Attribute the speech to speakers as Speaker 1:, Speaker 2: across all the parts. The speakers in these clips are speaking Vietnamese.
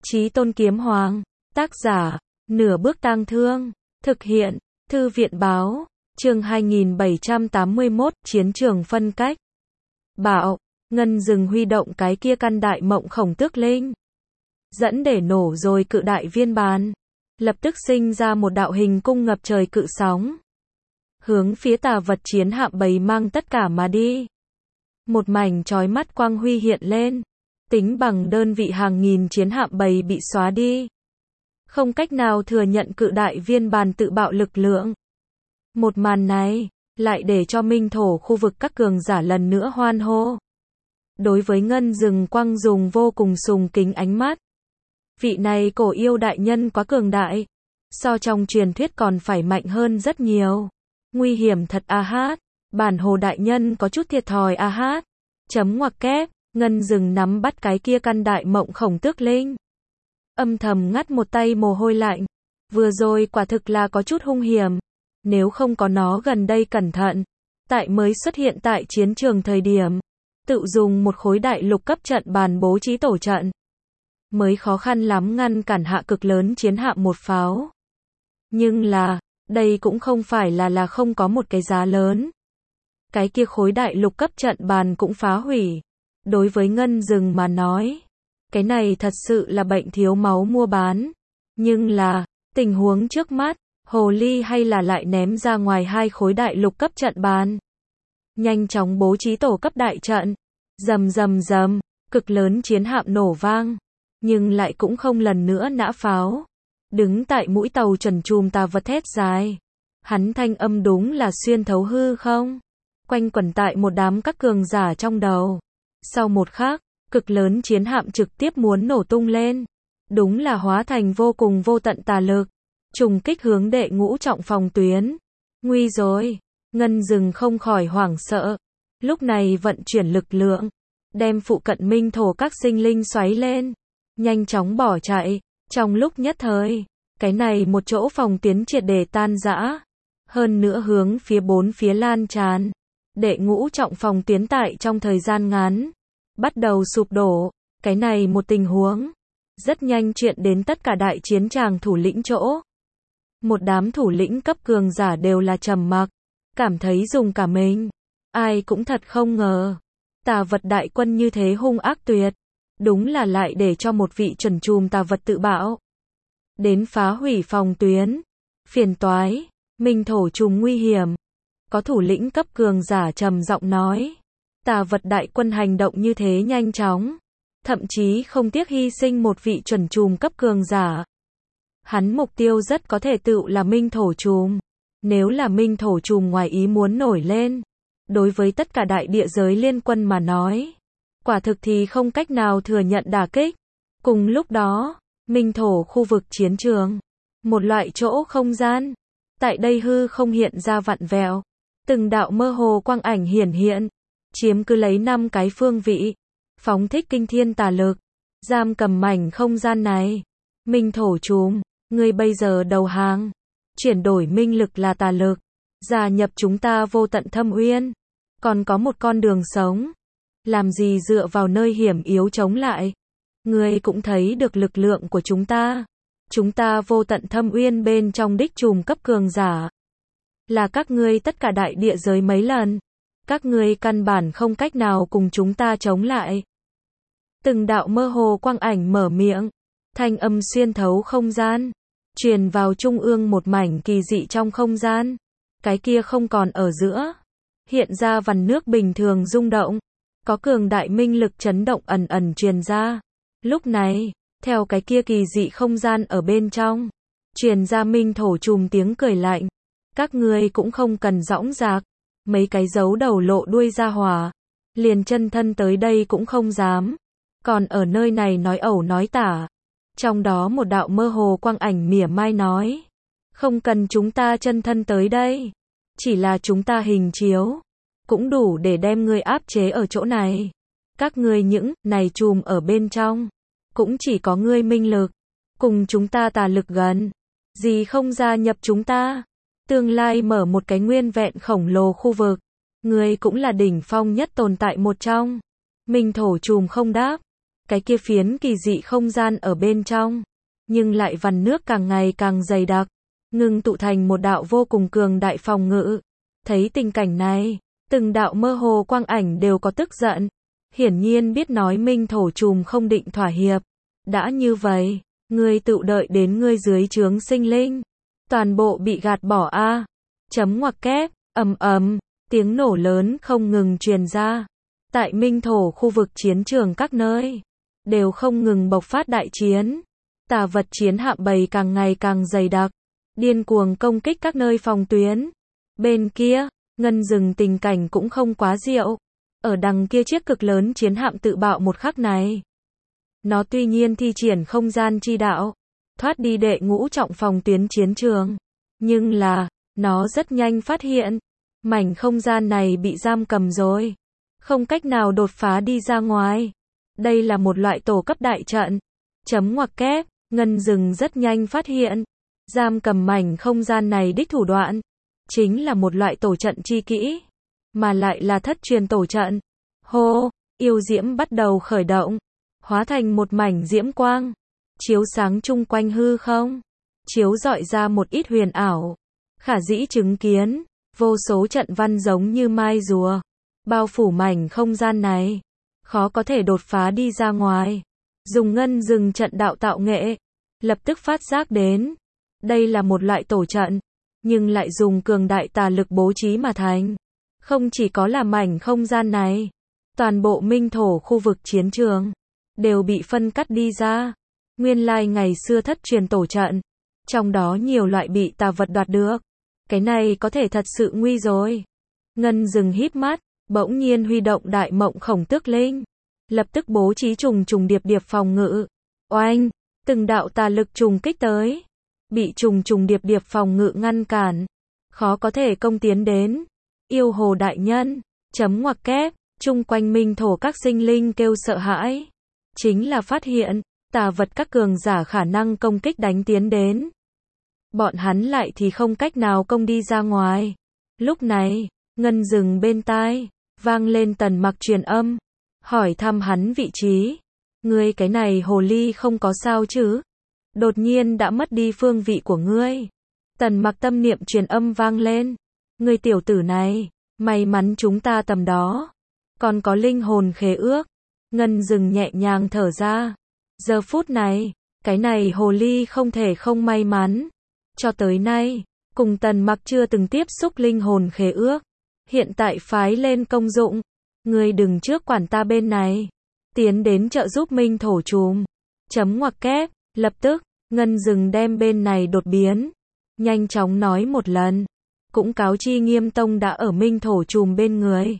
Speaker 1: Chí Tôn Kiếm Hoàng. Tác giả, Nửa Bước Tang Thương. Thực hiện, Thư viện Báo. Chương 2781, Chiến trường phân cách. Bạo, Ngân Dừng huy động cái kia căn đại mộng khổng tước linh. Dẫn để nổ rồi cự đại viên bàn. Lập tức sinh ra một đạo hình cung ngập trời cự sóng. Hướng phía tà vật chiến hạm bầy mang tất cả mà đi. Một mảnh chói mắt quang huy hiện lên. Tính bằng đơn vị hàng nghìn chiến hạm bầy bị xóa đi. Không cách nào thừa nhận cự đại viên bàn tự bạo lực lượng. Một màn này, lại để cho minh thổ khu vực các cường giả lần nữa hoan hô. Đối với Ngân Dừng Quang dùng vô cùng sùng kính ánh mắt. Vị này cổ yêu đại nhân quá cường đại. So trong truyền thuyết còn phải mạnh hơn rất nhiều. Nguy hiểm thật a hát. Bản hồ đại nhân có chút thiệt thòi a hát. Chấm ngoặc kép. Ngân Dừng nắm bắt cái kia căn đại mộng khổng tước linh. Âm thầm ngắt một tay mồ hôi lạnh. Vừa rồi quả thực là có chút hung hiểm. Nếu không có nó gần đây cẩn thận. Tại mới xuất hiện tại chiến trường thời điểm. Tự dùng một khối đại lục cấp trận bàn bố trí tổ trận. Mới khó khăn lắm ngăn cản hạ cực lớn chiến hạm một pháo. Nhưng là, đây cũng không phải là không có một cái giá lớn. Cái kia khối đại lục cấp trận bàn cũng phá hủy. Đối với Ngân Dừng mà nói, cái này thật sự là bệnh thiếu máu mua bán. Nhưng là, tình huống trước mắt, hồ ly hay là lại ném ra ngoài hai khối đại lục cấp trận bàn. Nhanh chóng bố trí tổ cấp đại trận. Rầm rầm rầm, cực lớn chiến hạm nổ vang. Nhưng lại cũng không lần nữa nã pháo. Đứng tại mũi tàu trần trùm tà vật thét dài. Hắn thanh âm đúng là xuyên thấu hư không? Quanh quẩn tại một đám các cường giả trong đầu. Sau một khắc, cực lớn chiến hạm trực tiếp muốn nổ tung lên. Đúng là hóa thành vô cùng vô tận tà lực. Trùng kích hướng đệ ngũ trọng phòng tuyến. Nguy rồi. Ngân Dừng không khỏi hoảng sợ. Lúc này vận chuyển lực lượng. Đem phụ cận minh thổ các sinh linh xoáy lên. Nhanh chóng bỏ chạy. Trong lúc nhất thời, cái này một chỗ phòng tuyến triệt để tan rã. Hơn nữa hướng phía bốn phía lan tràn. Đệ ngũ trọng phòng tuyến tại trong thời gian ngắn. Bắt đầu sụp đổ. Cái này một tình huống. Rất nhanh chuyện đến tất cả đại chiến tràng thủ lĩnh chỗ. Một đám thủ lĩnh cấp cường giả đều là trầm mặc. Cảm thấy dùng cả mình. Ai cũng thật không ngờ. Tà vật đại quân như thế hung ác tuyệt. Đúng là lại để cho một vị chuẩn trùm tà vật tự bạo. Đến phá hủy phòng tuyến. Phiền toái. Minh thổ trùm nguy hiểm. Có thủ lĩnh cấp cường giả trầm giọng nói. Tà vật đại quân hành động như thế nhanh chóng. Thậm chí không tiếc hy sinh một vị chuẩn trùm cấp cường giả. Hắn mục tiêu rất có thể tự là minh thổ trùm. Nếu là minh thổ trùm ngoài ý muốn nổi lên. Đối với tất cả đại địa giới liên quân mà nói. Quả thực thì không cách nào thừa nhận đả kích. Cùng lúc đó, minh thổ khu vực chiến trường. Một loại chỗ không gian. Tại đây hư không hiện ra vặn vẹo. Từng đạo mơ hồ quang ảnh hiển hiện. Chiếm cứ lấy 5 cái phương vị. Phóng thích kinh thiên tà lực. Giam cầm mảnh không gian này. Minh thổ trùm, ngươi bây giờ đầu hàng. Chuyển đổi minh lực là tà lực. Gia nhập chúng ta vô tận thâm uyên. Còn có một con đường sống. Làm gì dựa vào nơi hiểm yếu chống lại. Ngươi cũng thấy được lực lượng của chúng ta. Chúng ta vô tận thâm uyên bên trong đích trùm cấp cường giả. Là các ngươi tất cả đại địa giới mấy lần. Các ngươi căn bản không cách nào cùng chúng ta chống lại. Từng đạo mơ hồ quang ảnh mở miệng. Thanh âm xuyên thấu không gian. Truyền vào trung ương một mảnh kỳ dị trong không gian. Cái kia không còn ở giữa. Hiện ra vằn nước bình thường rung động. Có cường đại minh lực chấn động ẩn ẩn truyền ra. Lúc này, theo cái kia kỳ dị không gian ở bên trong. Truyền ra minh thổ trùm tiếng cười lạnh. Các ngươi cũng không cần dõng dạc. Mấy cái giấu đầu lộ đuôi ra hỏa. Liền chân thân tới đây cũng không dám. Còn ở nơi này nói ẩu nói tả. Trong đó một đạo mơ hồ quang ảnh mỉa mai nói. Không cần chúng ta chân thân tới đây. Chỉ là chúng ta hình chiếu. Cũng đủ để đem ngươi áp chế ở chỗ này. Các ngươi những này chùm ở bên trong. Cũng chỉ có ngươi minh lực. Cùng chúng ta tà lực gần. Gì không gia nhập chúng ta. Tương lai mở một cái nguyên vẹn khổng lồ khu vực. Ngươi cũng là đỉnh phong nhất tồn tại một trong. Minh thổ trùm không đáp. cái kia phiến kỳ dị không gian ở bên trong, nhưng lại vằn nước càng ngày càng dày đặc, ngưng tụ thành một đạo vô cùng cường đại phòng ngự. Thấy tình cảnh này, từng đạo mơ hồ quang ảnh đều có tức giận, hiển nhiên biết nói Minh Thổ Trùm không định thỏa hiệp. Đã như vậy, ngươi tự đợi đến ngươi dưới trướng sinh linh, toàn bộ bị gạt bỏ a. Chấm ngoặc kép, ầm ầm, tiếng nổ lớn không ngừng truyền ra. Tại Minh Thổ khu vực chiến trường các nơi, đều không ngừng bộc phát đại chiến. Tà vật chiến hạm bầy càng ngày càng dày đặc, điên cuồng công kích các nơi phòng tuyến. Bên kia, Ngân Dừng tình cảnh cũng không quá diệu. Ở đằng kia chiếc cực lớn chiến hạm tự bạo một khắc này, nó tuy nhiên thi triển không gian chi đạo, thoát đi đệ ngũ trọng phòng tuyến chiến trường, nhưng là, nó rất nhanh phát hiện, mảnh không gian này bị giam cầm rồi, không cách nào đột phá đi ra ngoài. Đây là một loại tổ cấp đại trận. Chấm ngoặc kép, Ngân Dừng rất nhanh phát hiện, giam cầm mảnh không gian này đích thủ đoạn, chính là một loại tổ trận chi kỹ, mà lại là thất truyền tổ trận. Hô, yêu diễm bắt đầu khởi động, hóa thành một mảnh diễm quang, chiếu sáng chung quanh hư không, chiếu rọi ra một ít huyền ảo, khả dĩ chứng kiến, vô số trận văn giống như mai rùa, bao phủ mảnh không gian này, khó có thể đột phá đi ra ngoài. Dùng Ngân Dừng trận đạo tạo nghệ, lập tức phát giác đến, đây là một loại tổ trận, nhưng lại dùng cường đại tà lực bố trí mà thành. Không chỉ có là mảnh không gian này, toàn bộ Minh Thổ khu vực chiến trường đều bị phân cắt đi ra. Nguyên lai ngày xưa thất truyền tổ trận, trong đó nhiều loại bị tà vật đoạt được. Cái này có thể thật sự nguy rồi. Ngân Dừng híp mắt, bỗng nhiên huy động Đại Mộng Khổng Tước Linh, lập tức bố trí trùng trùng điệp điệp phòng ngự. Oanh, từng đạo tà lực trùng kích tới, bị trùng trùng điệp điệp phòng ngự ngăn cản, khó có thể công tiến đến. Yêu hồ đại nhân, chấm ngoặc kép, chung quanh Minh Thổ các sinh linh kêu sợ hãi. Chính là phát hiện, tà vật các cường giả khả năng công kích đánh tiến đến. Bọn hắn lại thì không cách nào công đi ra ngoài. Lúc này, Ngân Dừng bên tai, vang lên Tần Mặc truyền âm, hỏi thăm hắn vị trí. Ngươi cái này hồ ly không có sao chứ? Đột nhiên đã mất đi phương vị của ngươi. Tần Mặc tâm niệm truyền âm vang lên. Ngươi tiểu tử này, may mắn chúng ta tầm đó còn có linh hồn khế ước. Ngân Dừng nhẹ nhàng thở ra. Giờ phút này, cái này hồ ly không thể không may mắn. Cho tới nay, cùng Tần Mặc chưa từng tiếp xúc linh hồn khế ước. Hiện tại phái lên công dụng. Ngươi đừng trước quản ta bên này. Tiến đến trợ giúp Minh Thổ Trùm. Chấm ngoặc kép, lập tức, Ngân Dừng đem bên này đột biến. Nhanh chóng nói một lần. Cũng cáo chi Nghiêm Tông đã ở Minh Thổ Trùm bên người.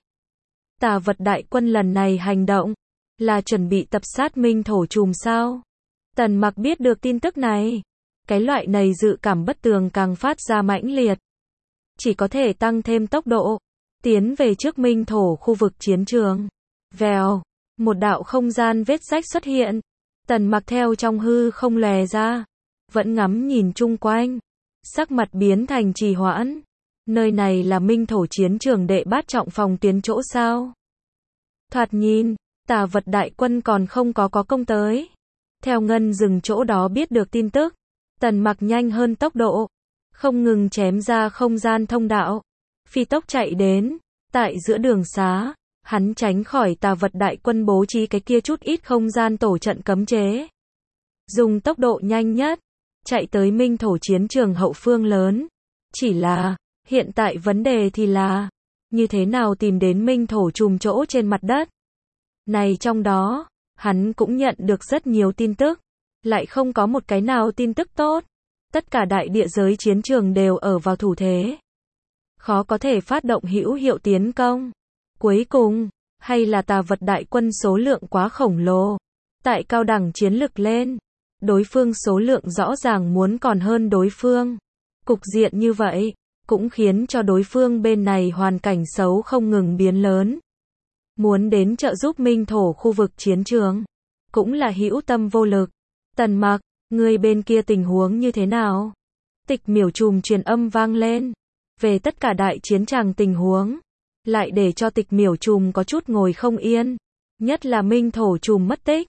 Speaker 1: Tà vật đại quân lần này hành động, là chuẩn bị tập sát Minh Thổ Trùm sao? Tần Mặc biết được tin tức này. Cái loại này dự cảm bất tường càng phát ra mãnh liệt. Chỉ có thể tăng thêm tốc độ, tiến về trước Minh Thổ khu vực chiến trường. Vèo, một đạo không gian vết rách xuất hiện. Tần Mặc theo trong hư không lè ra, vẫn ngắm nhìn chung quanh, sắc mặt biến thành trì hoãn. Nơi này là Minh Thổ chiến trường đệ bát trọng phòng tuyến chỗ sao? Thoạt nhìn, tà vật đại quân còn không có công tới. Theo Ngân Dừng chỗ đó biết được tin tức, Tần Mặc nhanh hơn tốc độ, không ngừng chém ra không gian thông đạo, phi tốc chạy đến. Tại giữa đường xá, hắn tránh khỏi tà vật đại quân bố trí cái kia chút ít không gian tổ trận cấm chế. Dùng tốc độ nhanh nhất, chạy tới Minh Thổ chiến trường hậu phương lớn. Chỉ là, hiện tại vấn đề thì là, như thế nào tìm đến Minh Thổ Trùm chỗ trên mặt đất. Này trong đó, hắn cũng nhận được rất nhiều tin tức, lại không có một cái nào tin tức tốt. Tất cả đại địa giới chiến trường đều ở vào thủ thế, khó có thể phát động hữu hiệu tiến công. Cuối cùng, hay là tà vật đại quân số lượng quá khổng lồ. Tại cao đẳng chiến lực lên, đối phương số lượng rõ ràng muốn còn hơn đối phương. Cục diện như vậy, cũng khiến cho đối phương bên này hoàn cảnh xấu không ngừng biến lớn. Muốn đến trợ giúp Minh Thổ khu vực chiến trường, cũng là hữu tâm vô lực. Tần Mặc, người bên kia tình huống như thế nào? Tịch Miểu Trùm truyền âm vang lên, về tất cả đại chiến tràng tình huống, lại để cho Tịch Miểu Trùm có chút ngồi không yên. Nhất là Minh Thổ Trùm mất tích,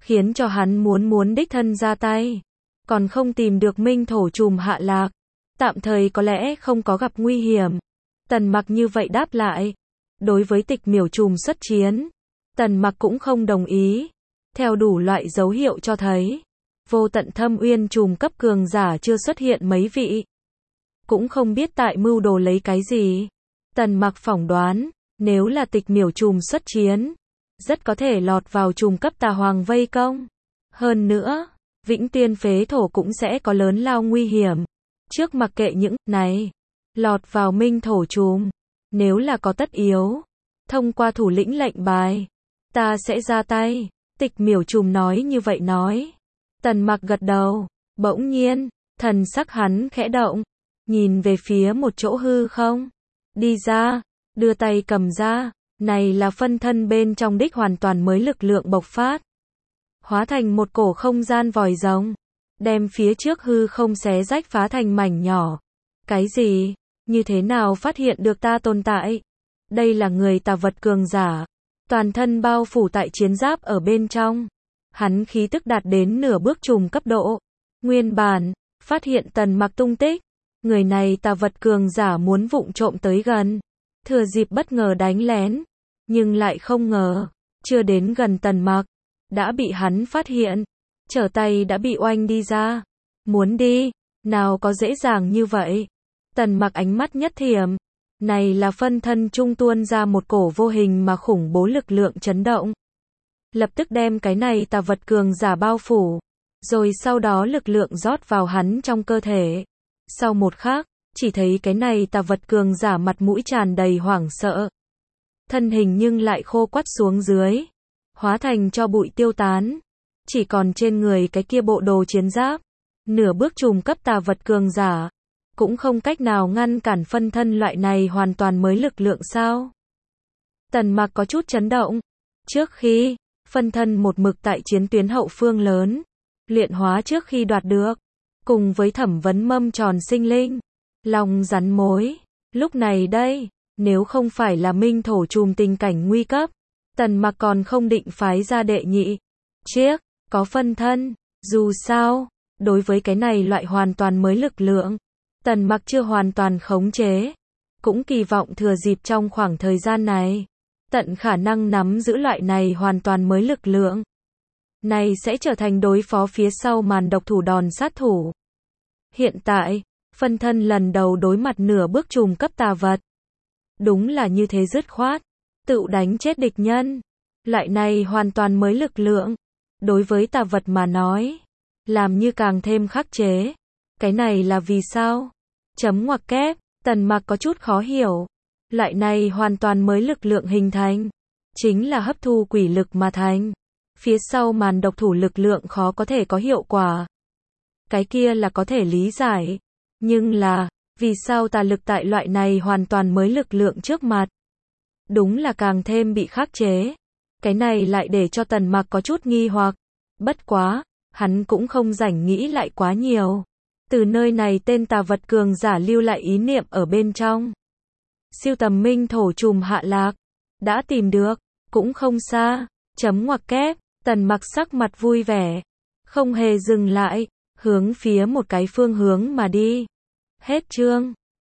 Speaker 1: khiến cho hắn muốn đích thân ra tay. Còn không tìm được minh thổ trùm hạ lạc, tạm thời có lẽ không có gặp nguy hiểm. Tần Mặc như vậy đáp lại. Đối với Tịch Miểu trùm xuất chiến, Tần Mặc cũng không đồng ý. Theo đủ loại dấu hiệu cho thấy, Vô Tận Thâm Uyên trùm cấp cường giả chưa xuất hiện mấy vị. Cũng không biết tại mưu đồ lấy cái gì. Tần Mặc phỏng đoán, nếu là Tịch Miểu trùm xuất chiến, rất có thể lọt vào trùm cấp tà hoàng vây công. Hơn nữa, Vĩnh Tiên phế thổ cũng sẽ có lớn lao nguy hiểm. Trước mặc kệ những này, lọt vào minh thổ trùm, nếu là có tất yếu, thông qua thủ lĩnh lệnh bài, ta sẽ ra tay. Tịch Miểu trùm nói như vậy nói. Tần Mặc gật đầu, bỗng nhiên, thần sắc hắn khẽ động, nhìn về phía một chỗ hư không, đi ra, đưa tay cầm ra, này là phân thân bên trong đích hoàn toàn mới lực lượng bộc phát, hóa thành một cổ không gian vòi rồng, đem phía trước hư không xé rách phá thành mảnh nhỏ. Cái gì? Như thế nào phát hiện được ta tồn tại? Đây là người tà vật cường giả, toàn thân bao phủ tại chiến giáp ở bên trong. Hắn khí tức đạt đến nửa bước trùm cấp độ. Nguyên bản, phát hiện Tần Mặc tung tích, người này tà vật cường giả muốn vụng trộm tới gần, thừa dịp bất ngờ đánh lén, nhưng lại không ngờ, chưa đến gần Tần Mặc, đã bị hắn phát hiện, trở tay đã bị oanh đi ra. Muốn đi, nào có dễ dàng như vậy. Tần Mặc ánh mắt nhất thiểm, này là phân thân trung tuôn ra một cổ vô hình mà khủng bố lực lượng chấn động. Lập tức đem cái này tà vật cường giả bao phủ, rồi sau đó lực lượng rót vào hắn trong cơ thể. Sau một khắc, chỉ thấy cái này tà vật cường giả mặt mũi tràn đầy hoảng sợ. Thân hình nhưng lại khô quắt xuống dưới, hóa thành cho bụi tiêu tán. Chỉ còn trên người cái kia bộ đồ chiến giáp, nửa bước trùm cấp tà vật cường giả, cũng không cách nào ngăn cản phân thân loại này hoàn toàn mới lực lượng sao? Tần Mặc có chút chấn động. Trước khi, phân thân một mực tại chiến tuyến hậu phương lớn, luyện hóa trước khi đoạt được, cùng với thẩm vấn mâm tròn sinh linh, lòng rắn mối. Lúc này đây, nếu không phải là minh thổ trùm tình cảnh nguy cấp, Tần Mặc còn không định phái ra đệ nhị chiếc, có phân thân. Dù sao, đối với cái này loại hoàn toàn mới lực lượng, Tần Mặc chưa hoàn toàn khống chế, cũng kỳ vọng thừa dịp trong khoảng thời gian này, tận khả năng nắm giữ loại này hoàn toàn mới lực lượng. Này sẽ trở thành đối phó phía sau màn độc thủ đòn sát thủ. Hiện tại, phân thân lần đầu đối mặt nửa bước trùm cấp tà vật. Đúng là như thế dứt khoát, tự đánh chết địch nhân. Loại này hoàn toàn mới lực lượng, đối với tà vật mà nói, làm như càng thêm khắc chế. Cái này là vì sao? Chấm ngoặc kép, Tần Mặc có chút khó hiểu. Loại này hoàn toàn mới lực lượng hình thành, chính là hấp thu quỷ lực mà thành. Phía sau màn độc thủ lực lượng khó có thể có hiệu quả. Cái kia là có thể lý giải. Nhưng là, vì sao tà lực tại loại này hoàn toàn mới lực lượng trước mặt? Đúng là càng thêm bị khắc chế. Cái này lại để cho Tần Mặc có chút nghi hoặc. Bất quá, hắn cũng không rảnh nghĩ lại quá nhiều. Từ nơi này tên tà vật cường giả lưu lại ý niệm ở bên trong. Siêu tầm minh thổ trùm hạ lạc. Đã tìm được, cũng không xa. Chấm ngoặc kép, Tần Mặc sắc mặt vui vẻ. Không hề dừng lại, hướng phía một cái phương hướng mà đi. Hết chương.